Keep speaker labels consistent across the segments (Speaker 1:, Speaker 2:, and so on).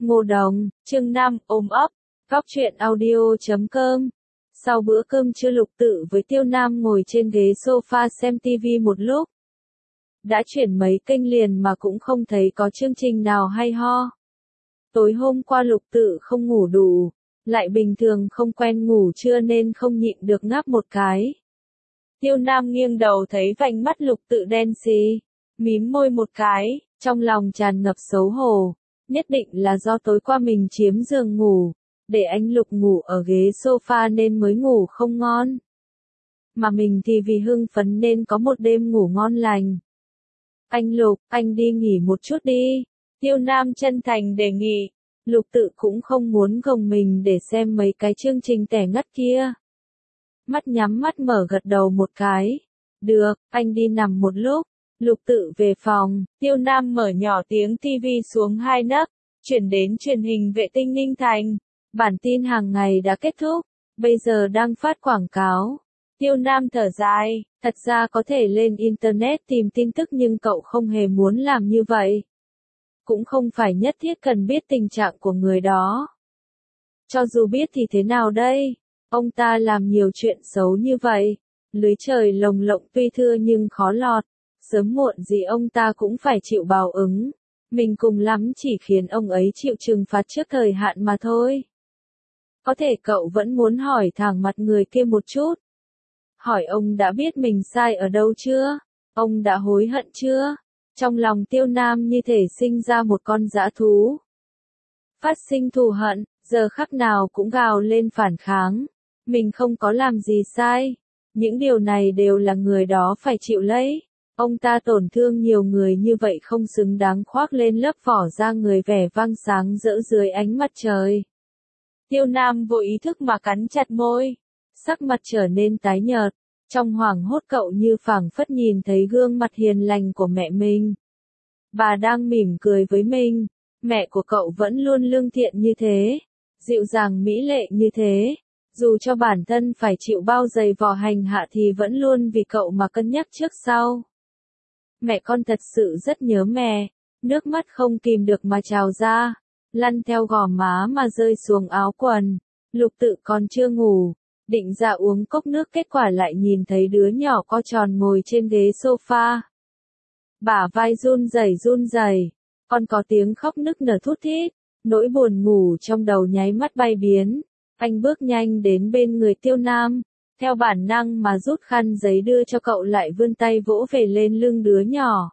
Speaker 1: Ngô Đồng, chương 5, ôm ấp, góc truyện audio.com. Sau bữa cơm trưa Lục Tự với Tiêu Nam ngồi trên ghế sofa xem TV một lúc. Đã chuyển mấy kênh liền mà cũng không thấy có chương trình nào hay ho. Tối hôm qua Lục Tự không ngủ đủ, lại bình thường không quen ngủ trưa nên không nhịn được ngáp một cái. Tiêu Nam nghiêng đầu thấy vành mắt Lục Tự đen xì, mím môi một cái, trong lòng tràn ngập xấu hổ. Nhất định là do tối qua mình chiếm giường ngủ, để anh Lục ngủ ở ghế sofa nên mới ngủ không ngon. Mà mình thì vì hưng phấn nên có một đêm ngủ ngon lành. Anh Lục, anh đi nghỉ một chút đi. Tiêu Nam chân thành đề nghị. Lục Tự cũng không muốn gồng mình để xem mấy cái chương trình tẻ ngắt kia. Mắt nhắm mắt mở gật đầu một cái. Được, anh đi nằm một lúc. Lục Tự về phòng, Tiêu Nam mở nhỏ tiếng TV xuống 2 nấc, chuyển đến truyền hình vệ tinh Ninh Thành. Bản tin hàng ngày đã kết thúc, bây giờ đang phát quảng cáo. Tiêu Nam thở dài, thật ra có thể lên Internet tìm tin tức nhưng cậu không hề muốn làm như vậy. Cũng không phải nhất thiết cần biết tình trạng của người đó. Cho dù biết thì thế nào đây? Ông ta làm nhiều chuyện xấu như vậy. Lưới trời lồng lộng tuy thưa nhưng khó lọt. Sớm muộn gì ông ta cũng phải chịu báo ứng. Mình cùng lắm chỉ khiến ông ấy chịu trừng phạt trước thời hạn mà thôi. Có thể cậu vẫn muốn hỏi thẳng mặt người kia một chút. Hỏi ông đã biết mình sai ở đâu chưa? Ông đã hối hận chưa? Trong lòng Tiêu Nam như thể sinh ra một con dã thú. Phát sinh thù hận, giờ khắc nào cũng gào lên phản kháng. Mình không có làm gì sai. Những điều này đều là người đó phải chịu lấy. Ông ta tổn thương nhiều người như vậy không xứng đáng khoác lên lớp vỏ da người vẻ vang sáng rỡ dưới ánh mặt trời. Tiêu Nam vô ý thức mà cắn chặt môi. Sắc mặt trở nên tái nhợt. Trong hoảng hốt cậu như phảng phất nhìn thấy gương mặt hiền lành của mẹ mình. Bà đang mỉm cười với mình. Mẹ của cậu vẫn luôn lương thiện như thế. Dịu dàng mỹ lệ như thế. Dù cho bản thân phải chịu bao giày vò hành hạ thì vẫn luôn vì cậu mà cân nhắc trước sau. Mẹ con thật sự rất nhớ mẹ. Nước mắt không kìm được mà trào ra. Lăn theo gò má mà rơi xuống áo quần. Lục Tự còn chưa ngủ. Định ra uống cốc nước kết quả lại nhìn thấy đứa nhỏ co tròn ngồi trên ghế sofa. Bả vai run rẩy. Còn có tiếng khóc nức nở thút thít. Nỗi buồn ngủ trong đầu nháy mắt bay biến. Anh bước nhanh đến bên người Tiêu Nam. Theo bản năng mà rút khăn giấy đưa cho cậu lại vươn tay vỗ về lên lưng đứa nhỏ.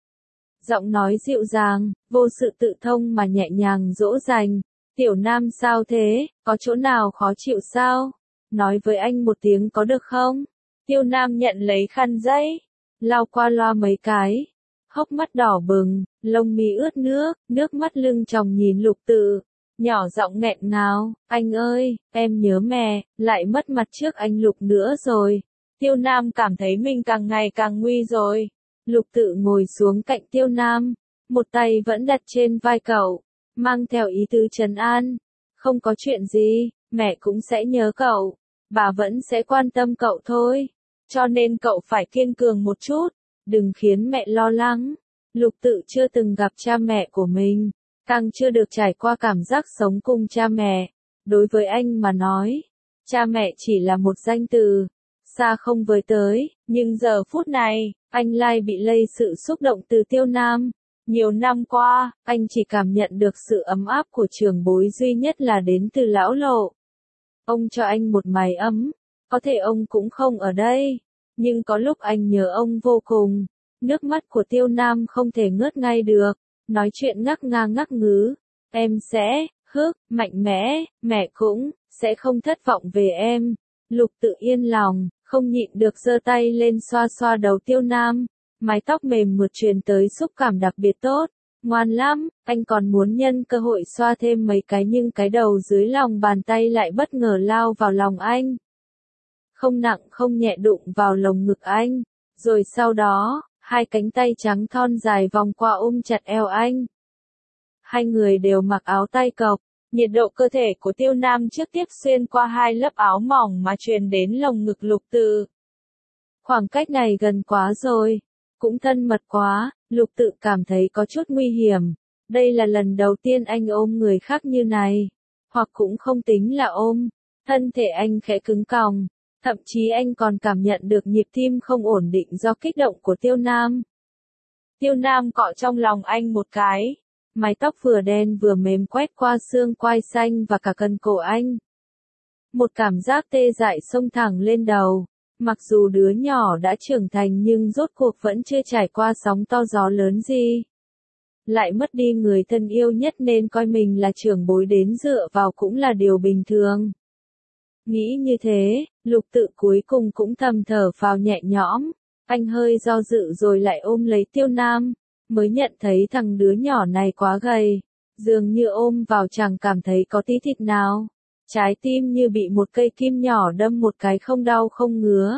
Speaker 1: Giọng nói dịu dàng, vô sự tự thông mà nhẹ nhàng dỗ dành. Tiểu Nam sao thế, có chỗ nào khó chịu sao? Nói với anh một tiếng có được không? Tiêu Nam nhận lấy khăn giấy, lau qua loa mấy cái. Hốc mắt đỏ bừng, lông mi ướt nước mắt lưng tròng nhìn Lục Tự. Nhỏ giọng nghẹn ngào, anh ơi, em nhớ mẹ, lại mất mặt trước anh Lục nữa rồi. Tiêu Nam cảm thấy mình càng ngày càng nguy rồi. Lục Tự ngồi xuống cạnh Tiêu Nam, một tay vẫn đặt trên vai cậu, mang theo ý tứ trấn an. Không có chuyện gì, mẹ cũng sẽ nhớ cậu, bà vẫn sẽ quan tâm cậu thôi. Cho nên cậu phải kiên cường một chút, đừng khiến mẹ lo lắng. Lục Tự chưa từng gặp cha mẹ của mình. Càng chưa được trải qua cảm giác sống cùng cha mẹ. Đối với anh mà nói, cha mẹ chỉ là một danh từ, xa không với tới, nhưng giờ phút này, anh lại bị lây sự xúc động từ Tiêu Nam. Nhiều năm qua, anh chỉ cảm nhận được sự ấm áp của trưởng bối duy nhất là đến từ lão Lộ. Ông cho anh một mái ấm, có thể ông cũng không ở đây, nhưng có lúc anh nhớ ông vô cùng. Nước mắt của Tiêu Nam không thể ngớt ngay được. Nói chuyện ngắc ngang ngắc ngứ, em sẽ, mạnh mẽ, mẹ cũng, sẽ không thất vọng về em. Lục Tự yên lòng, không nhịn được giơ tay lên xoa xoa đầu Tiêu Nam, mái tóc mềm mượt truyền tới xúc cảm đặc biệt tốt, ngoan lắm, anh còn muốn nhân cơ hội xoa thêm mấy cái nhưng cái đầu dưới lòng bàn tay lại bất ngờ lao vào lòng anh. Không nặng không nhẹ đụng vào lồng ngực anh, rồi sau đó, hai cánh tay trắng thon dài vòng qua ôm chặt eo anh. Hai người đều mặc áo tay cộc, nhiệt độ cơ thể của Tiêu Nam trước tiếp xuyên qua hai lớp áo mỏng mà truyền đến lồng ngực Lục Tự. Khoảng cách này gần quá rồi, cũng thân mật quá, Lục Tự cảm thấy có chút nguy hiểm. Đây là lần đầu tiên anh ôm người khác như này. Hoặc cũng không tính là ôm. Thân thể anh khẽ cứng còng. Thậm chí anh còn cảm nhận được nhịp tim không ổn định do kích động của Tiêu Nam. Tiêu Nam cọ trong lòng anh một cái. Mái tóc vừa đen vừa mềm quét qua xương quai xanh và cả cần cổ anh. Một cảm giác tê dại xông thẳng lên đầu. Mặc dù đứa nhỏ đã trưởng thành nhưng rốt cuộc vẫn chưa trải qua sóng to gió lớn gì. Lại mất đi người thân yêu nhất nên coi mình là trưởng bối đến dựa vào cũng là điều bình thường. Nghĩ như thế, Lục Tự cuối cùng cũng thầm thở phào nhẹ nhõm. Anh hơi do dự rồi lại ôm lấy Tiêu Nam. Mới nhận thấy thằng đứa nhỏ này quá gầy. Dường như ôm vào chẳng cảm thấy có tí thịt nào. Trái tim như bị một cây kim nhỏ đâm một cái không đau không ngứa.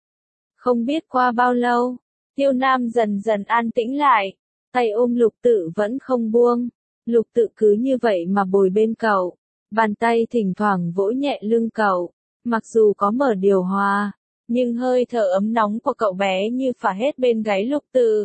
Speaker 1: Không biết qua bao lâu, Tiêu Nam dần dần an tĩnh lại. Tay ôm Lục Tự vẫn không buông. Lục Tự cứ như vậy mà bồi bên cậu. Bàn tay thỉnh thoảng vỗ nhẹ lưng cậu. Mặc dù có mở điều hòa, nhưng hơi thở ấm nóng của cậu bé như phả hết bên gáy Lục Tự.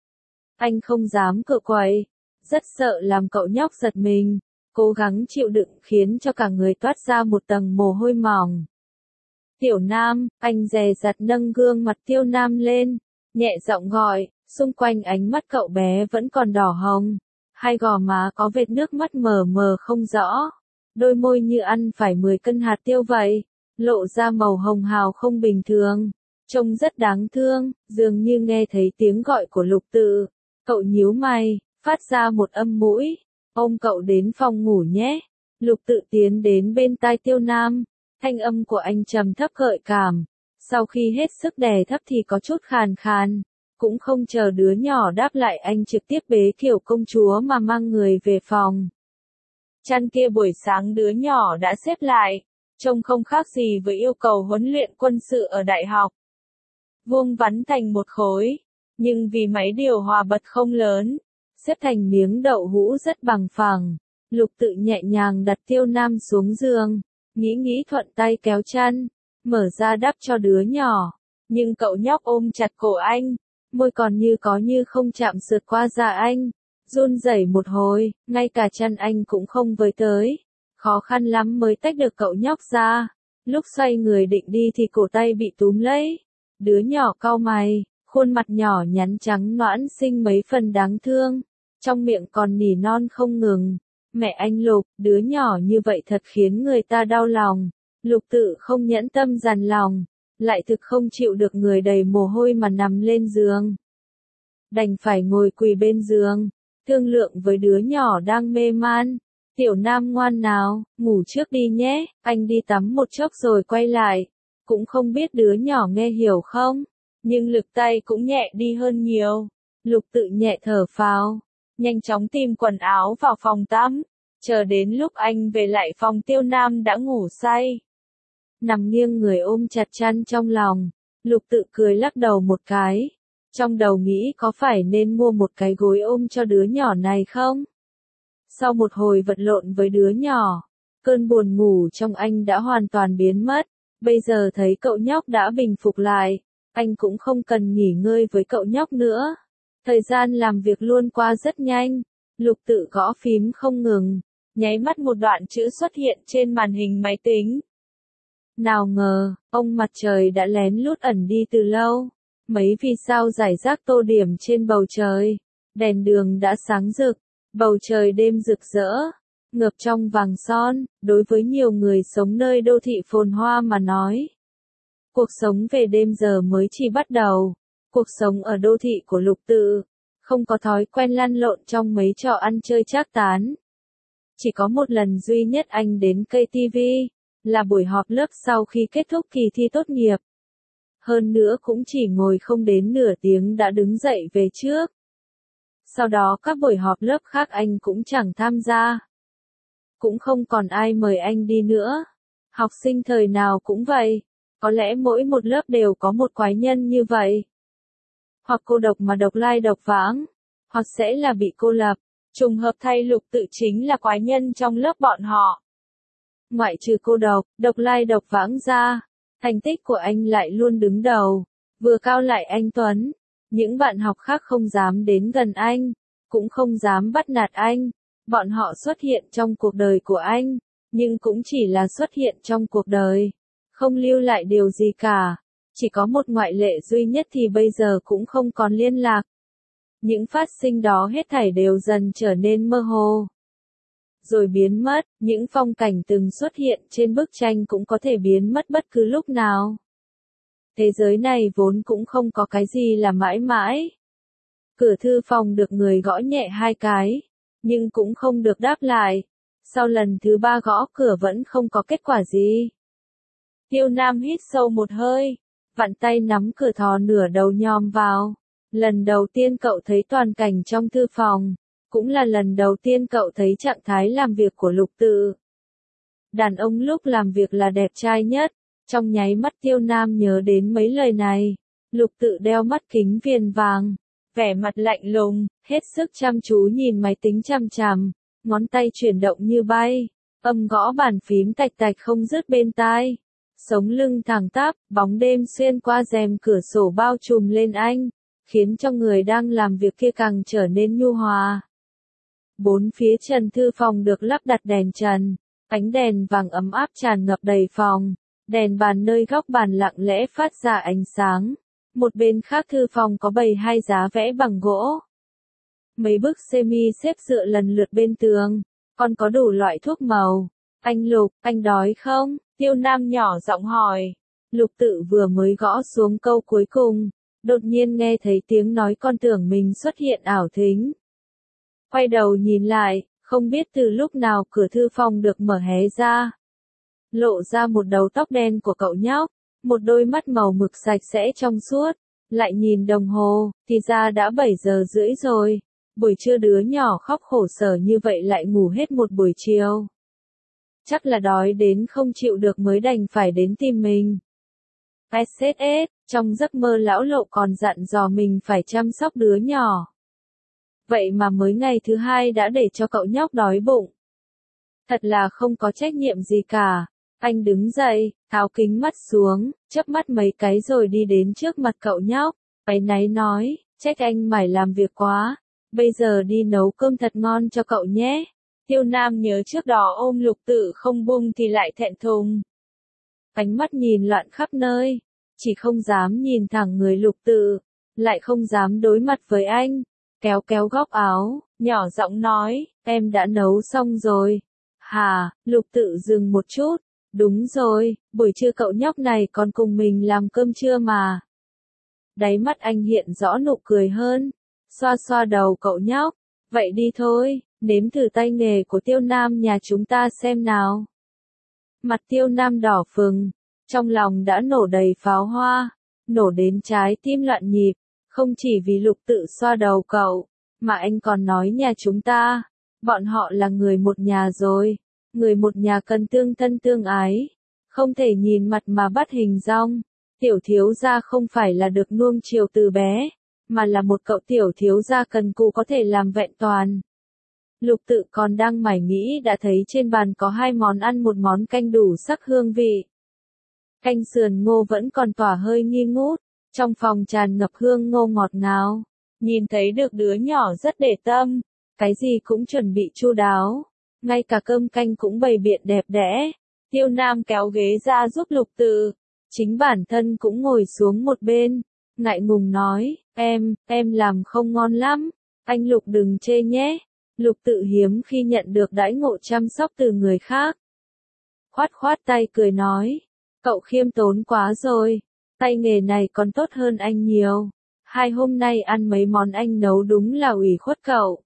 Speaker 1: Anh không dám cựa quậy, rất sợ làm cậu nhóc giật mình, cố gắng chịu đựng khiến cho cả người toát ra một tầng mồ hôi mỏng. Tiểu Nam, anh dè dặt nâng gương mặt Tiêu Nam lên, nhẹ giọng gọi, xung quanh ánh mắt cậu bé vẫn còn đỏ hồng, hai gò má có vệt nước mắt mờ mờ không rõ, đôi môi như ăn phải 10 cân hạt tiêu vậy, lộ ra màu hồng hào không bình thường, trông rất đáng thương, dường như nghe thấy tiếng gọi của Lục Tự. Cậu nhíu mày, phát ra một âm mũi, ôm cậu đến phòng ngủ nhé. Lục Tự tiến đến bên tai Tiêu Nam, thanh âm của anh trầm thấp gợi cảm, sau khi hết sức đè thấp thì có chút khàn khàn, cũng không chờ đứa nhỏ đáp lại anh trực tiếp bế kiểu công chúa mà mang người về phòng. Chăn kia buổi sáng đứa nhỏ đã xếp lại, trông không khác gì với yêu cầu huấn luyện quân sự ở đại học. Vuông vắn thành một khối. Nhưng vì máy điều hòa bật không lớn, xếp thành miếng đậu hũ rất bằng phẳng, Lục Tự nhẹ nhàng đặt Tiêu Nam xuống giường, nghĩ thuận tay kéo chăn, mở ra đắp cho đứa nhỏ, nhưng cậu nhóc ôm chặt cổ anh, môi còn như có như không chạm sượt qua da anh, run rẩy một hồi, ngay cả chăn anh cũng không với tới, khó khăn lắm mới tách được cậu nhóc ra, lúc xoay người định đi thì cổ tay bị túm lấy, đứa nhỏ cau mày. Khuôn mặt nhỏ nhắn trắng nõn xinh mấy phần đáng thương, trong miệng còn nỉ non không ngừng. Mẹ anh Lục, đứa nhỏ như vậy thật khiến người ta đau lòng. Lục Tự không nhẫn tâm dằn lòng, lại thực không chịu được người đầy mồ hôi mà nằm lên giường. Đành phải ngồi quỳ bên giường, thương lượng với đứa nhỏ đang mê man. Tiểu Nam ngoan nào, ngủ trước đi nhé, anh đi tắm một chốc rồi quay lại. Cũng không biết đứa nhỏ nghe hiểu không? Nhưng lực tay cũng nhẹ đi hơn nhiều. Lục Tự nhẹ thở phào, nhanh chóng tìm quần áo vào phòng tắm, chờ đến lúc anh về lại phòng Tiêu Nam đã ngủ say. Nằm nghiêng người ôm chặt chăn trong lòng, Lục Tự cười lắc đầu một cái, trong đầu nghĩ có phải nên mua một cái gối ôm cho đứa nhỏ này không? Sau một hồi vật lộn với đứa nhỏ, cơn buồn ngủ trong anh đã hoàn toàn biến mất, bây giờ thấy cậu nhóc đã bình phục lại. Anh cũng không cần nghỉ ngơi với cậu nhóc nữa. Thời gian làm việc luôn qua rất nhanh. Lục Tự gõ phím không ngừng. Nháy mắt một đoạn chữ xuất hiện trên màn hình máy tính. Nào ngờ, ông mặt trời đã lén lút ẩn đi từ lâu. Mấy vì sao rải rác tô điểm trên bầu trời. Đèn đường đã sáng rực. Bầu trời đêm rực rỡ. Ngập trong vàng son. Đối với nhiều người sống nơi đô thị phồn hoa mà nói. Cuộc sống về đêm giờ mới chỉ bắt đầu. Cuộc sống ở đô thị của Lục Tự, không có thói quen lăn lộn trong mấy trò ăn chơi trác tán. Chỉ có một lần duy nhất anh đến cây TV, là buổi họp lớp sau khi kết thúc kỳ thi tốt nghiệp. Hơn nữa cũng chỉ ngồi không đến nửa tiếng đã đứng dậy về trước. Sau đó các buổi họp lớp khác anh cũng chẳng tham gia. Cũng không còn ai mời anh đi nữa. Học sinh thời nào cũng vậy. Có lẽ mỗi một lớp đều có một quái nhân như vậy. Hoặc cô độc mà độc lai độc vãng, hoặc sẽ là bị cô lập. Trùng hợp thay Lục Tự chính là quái nhân trong lớp bọn họ. Ngoại trừ cô độc lai độc vãng ra, thành tích của anh lại luôn đứng đầu, vừa cao lại anh tuấn. Những bạn học khác không dám đến gần anh, cũng không dám bắt nạt anh. Bọn họ xuất hiện trong cuộc đời của anh, nhưng cũng chỉ là xuất hiện trong cuộc đời, không lưu lại điều gì cả. Chỉ có một ngoại lệ duy nhất thì bây giờ cũng không còn liên lạc. Những phát sinh đó hết thảy đều dần trở nên mơ hồ, rồi biến mất. Những phong cảnh từng xuất hiện trên bức tranh cũng có thể biến mất bất cứ lúc nào. Thế giới này vốn cũng không có cái gì là mãi mãi. Cửa thư phòng được người gõ nhẹ 2 cái, nhưng cũng không được đáp lại. Sau lần thứ 3 gõ cửa vẫn không có kết quả gì. Tiêu Nam hít sâu một hơi, vặn tay nắm cửa thò nửa đầu nhòm vào. Lần đầu tiên cậu thấy toàn cảnh trong thư phòng, cũng là lần đầu tiên cậu thấy trạng thái làm việc của Lục Tự. Đàn ông lúc làm việc là đẹp trai nhất. Trong nháy mắt Tiêu Nam nhớ đến mấy lời này. Lục Tự đeo mắt kính viền vàng, vẻ mặt lạnh lùng, hết sức chăm chú nhìn máy tính chằm chằm, ngón tay chuyển động như bay, âm gõ bàn phím tạch tạch không dứt bên tai. Sống lưng thẳng tắp, bóng đêm xuyên qua rèm cửa sổ bao trùm lên anh, khiến cho người đang làm việc kia càng trở nên nhu hòa. Bốn phía trần thư phòng được lắp đặt đèn trần, ánh đèn vàng ấm áp tràn ngập đầy phòng, đèn bàn nơi góc bàn lặng lẽ phát ra ánh sáng. Một bên khác thư phòng có bày 2 giá vẽ bằng gỗ. Mấy bức semi xếp dựa lần lượt bên tường, còn có đủ loại thuốc màu. Anh Lục, anh đói không? Tiêu Nam nhỏ giọng hỏi. Lục Tự vừa mới gõ xuống câu cuối cùng, đột nhiên nghe thấy tiếng nói, con tưởng mình xuất hiện ảo thính. Quay đầu nhìn lại, không biết từ lúc nào cửa thư phòng được mở hé ra. Lộ ra một đầu tóc đen của cậu nhóc, một đôi mắt màu mực sạch sẽ trong suốt. Lại nhìn đồng hồ, thì ra đã 7:30 rồi. Buổi trưa đứa nhỏ khóc khổ sở như vậy lại ngủ hết một buổi chiều. Chắc là đói đến không chịu được mới đành phải đến tìm mình. SSS, trong giấc mơ lão Lộ còn dặn dò mình phải chăm sóc đứa nhỏ. Vậy mà mới ngày thứ 2 đã để cho cậu nhóc đói bụng. Thật là không có trách nhiệm gì cả. Anh đứng dậy, tháo kính mắt xuống, chớp mắt mấy cái rồi đi đến trước mặt cậu nhóc. Áy náy nói, trách anh mải làm việc quá. Bây giờ đi nấu cơm thật ngon cho cậu nhé. Tiêu Nam nhớ trước đó ôm Lục Tự không buông thì lại thẹn thùng. Ánh mắt nhìn loạn khắp nơi, chỉ không dám nhìn thẳng người Lục Tự, lại không dám đối mặt với anh. Kéo kéo góc áo, nhỏ giọng nói, em đã nấu xong rồi. Hà, Lục Tự dừng một chút. Đúng rồi, buổi trưa cậu nhóc này còn cùng mình làm cơm trưa mà. Đáy mắt anh hiện rõ nụ cười hơn, xoa xoa đầu cậu nhóc. Vậy đi thôi, nếm thử tay nghề của Tiêu Nam nhà chúng ta xem nào. Mặt Tiêu Nam đỏ phừng, trong lòng đã nổ đầy pháo hoa, nổ đến trái tim loạn nhịp. Không chỉ vì Lục Tự xoa đầu cậu, mà anh còn nói nhà chúng ta, bọn họ là người một nhà rồi. Người một nhà cần tương thân tương ái, không thể nhìn mặt mà bắt hình dong. Tiểu thiếu gia không phải là được nuông chiều từ bé, mà là một cậu tiểu thiếu gia cần cù có thể làm vẹn toàn. Lục Tự còn đang mải nghĩ đã thấy trên bàn có 2 món ăn, một món canh đủ sắc hương vị. Canh sườn ngô vẫn còn tỏa hơi nghi ngút, trong phòng tràn ngập hương ngô ngọt ngào. Nhìn thấy được đứa nhỏ rất để tâm, cái gì cũng chuẩn bị chu đáo. Ngay cả cơm canh cũng bày biện đẹp đẽ. Tiêu Nam kéo ghế ra giúp Lục Tự. Chính bản thân cũng ngồi xuống một bên. Ngại ngùng nói, em làm không ngon lắm. Anh Lục đừng chê nhé. Lục Tự hiếm khi nhận được đãi ngộ chăm sóc từ người khác. Khoát khoát tay cười nói, cậu khiêm tốn quá rồi. Tay nghề này còn tốt hơn anh nhiều. 2 hôm nay ăn mấy món anh nấu đúng là ủy khuất cậu.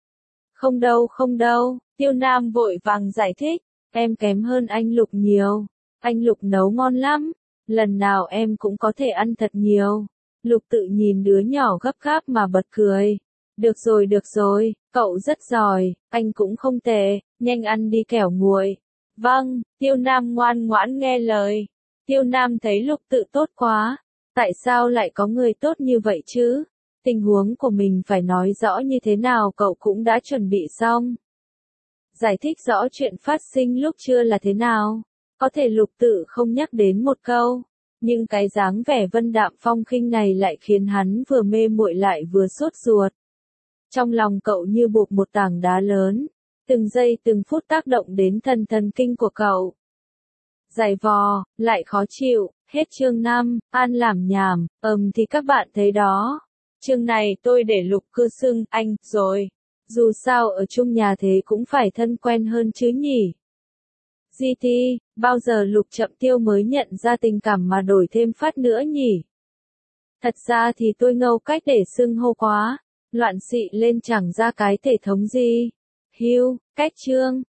Speaker 1: Không đâu. Tiêu Nam vội vàng giải thích, em kém hơn anh Lục nhiều. Anh Lục nấu ngon lắm, lần nào em cũng có thể ăn thật nhiều. Lục Tự nhìn đứa nhỏ gấp gáp mà bật cười. Được rồi, cậu rất giỏi, anh cũng không tệ, nhanh ăn đi kẻo nguội. Vâng, Tiêu Nam ngoan ngoãn nghe lời. Tiêu Nam thấy Lục Tự tốt quá. Tại sao lại có người tốt như vậy chứ? Tình huống của mình phải nói rõ như thế nào cậu cũng đã chuẩn bị xong. Giải thích rõ chuyện phát sinh lúc trưa là thế nào. Có thể Lục Tự không nhắc đến một câu, nhưng cái dáng vẻ vân đạm phong khinh này lại khiến hắn vừa mê muội lại vừa sốt ruột. Trong lòng cậu như buộc một tảng đá lớn, từng giây từng phút tác động đến thần kinh của cậu. Dày vò, lại khó chịu, hết chương 5, An làm nhảm, thì các bạn thấy đó. Chương này tôi để Lục Cư xưng anh rồi. Dù sao ở chung nhà thế cũng phải thân quen hơn chứ nhỉ. GT, bao giờ Lục Chậm Tiêu mới nhận ra tình cảm mà đổi thêm phát nữa nhỉ? Thật ra thì tôi ngâu cách để xưng hô quá, loạn xị lên chẳng ra cái thể thống gì. Hưu, cách chương.